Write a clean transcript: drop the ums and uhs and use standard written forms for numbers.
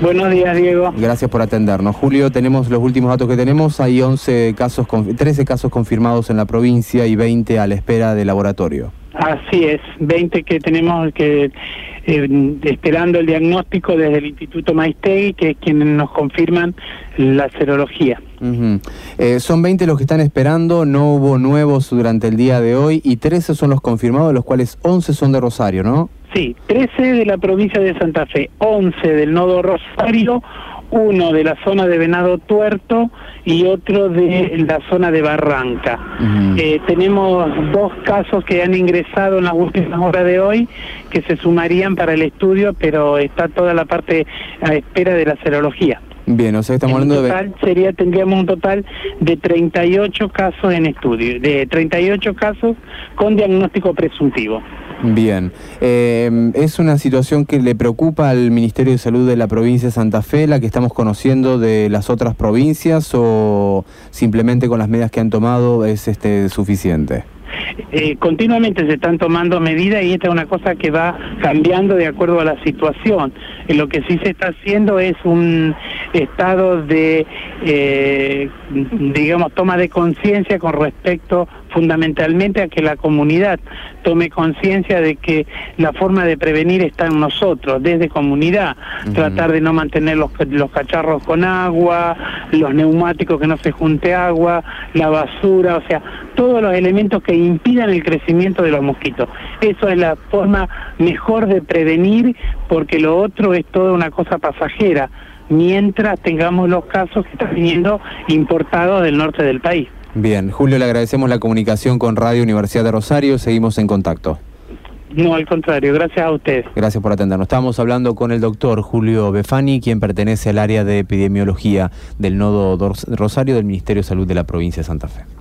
Buenos días, Diego. Gracias por atendernos. Julio, tenemos los últimos datos que tenemos. Hay 13 casos confirmados en la provincia y 20 a la espera de laboratorio. Así es, 20 que tenemos que esperando el diagnóstico desde el Instituto Maistegui, que es quienes nos confirman la serología. Son 20 los que están esperando, no hubo nuevos durante el día de hoy, y 13 son los confirmados, de los cuales 11 son de Rosario, ¿no? Sí, 13 de la provincia de Santa Fe, 11 del nodo Rosario, uno de la zona de Venado Tuerto y otro de la zona de Barranca. Tenemos 2 casos que han ingresado en las últimas horas de hoy, que se sumarían para el estudio, pero está toda la parte a espera de la serología. Bien, o sea, estamos hablando tendríamos un total de 38 casos en estudio, de 38 casos con diagnóstico presuntivo. Bien, ¿es una situación que le preocupa al Ministerio de Salud de la provincia de Santa Fe, la que estamos conociendo de las otras provincias, o simplemente con las medidas que han tomado es suficiente? Continuamente se están tomando medidas y esta es una cosa que va cambiando de acuerdo a la situación. Lo que sí se está haciendo es un estado de, toma de conciencia con respecto fundamentalmente a que la comunidad tome conciencia de que la forma de prevenir está en nosotros, desde comunidad, tratar de no mantener los cacharros con agua, los neumáticos que no se junte agua, la basura, o sea, todos los elementos que impidan el crecimiento de los mosquitos. Eso es la forma mejor de prevenir, porque lo otro es toda una cosa pasajera, mientras tengamos los casos que están viniendo importados del norte del país. Bien, Julio, le agradecemos la comunicación con Radio Universidad de Rosario, seguimos en contacto. No, al contrario, gracias a ustedes. Gracias por atendernos. Estamos hablando con el doctor Julio Befani, quien pertenece al área de epidemiología del nodo Rosario del Ministerio de Salud de la provincia de Santa Fe.